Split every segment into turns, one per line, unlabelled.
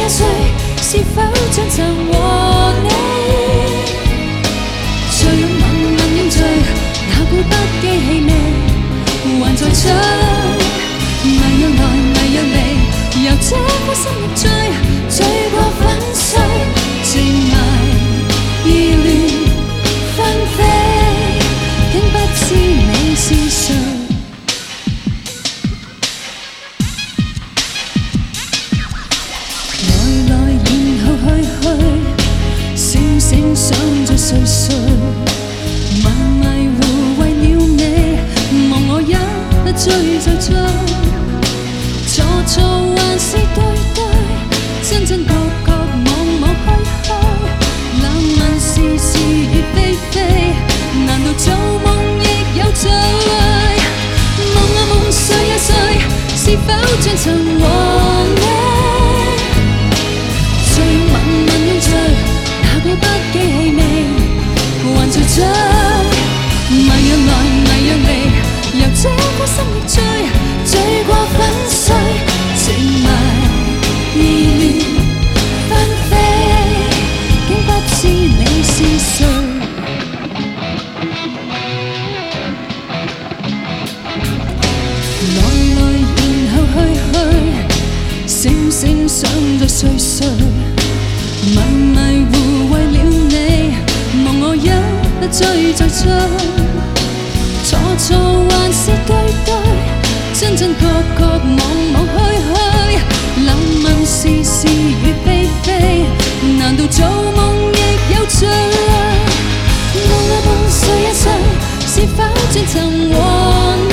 一歲，是否將曾和你再擁吻吻擁醉，那古不羈氣味還在追，迷若來迷若離，由這顆心入醉，醉過粉碎，靜迷意亂紛飛，竟不知你是誰。醒想着睡睡，迷迷糊為了你，望我一追再追，錯錯還是對對，真真確確妄妄虛虛，冷問是是與非非，難道做夢亦有罪？夢啊夢睡啊睡，是否像曾和你再擁吻吻擁醉？那不羈氣味還在追，迷若來迷若離，由這顆心亦醉，醉過粉碎，靜迷意亂紛飛，竟不知你是誰。來來然後去，醒醒想着睡睡，迷迷糊為了你，望我一追再追，錯錯還是對對，真真確確妄妄虛虛，冷問是是與非非，難道做夢亦有罪？夢啊夢睡一睡，是否像曾和你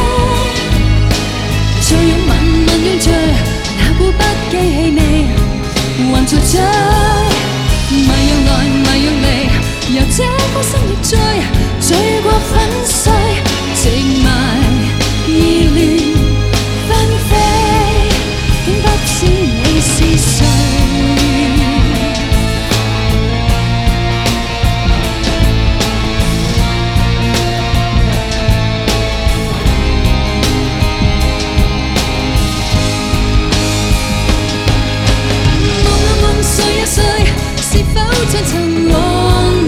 再擁吻吻擁醉，那股不羈氣味還在追，迷若來迷若離，由這顆心亦醉，醉過粉碎，靜迷意亂紛飛，竟不知你是誰。像曾和你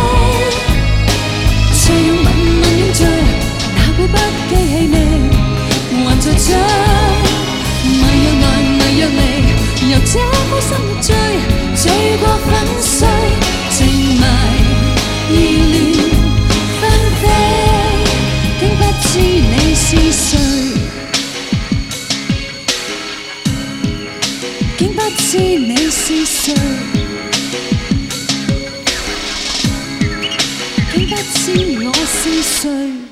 再擁吻吻擁醉，那股不羈氣味還在追，迷若來迷若離，由這顆心亦醉，醉過粉碎，靜迷意亂紛飛，竟不知你是誰，竟不知你是誰。不知我是誰。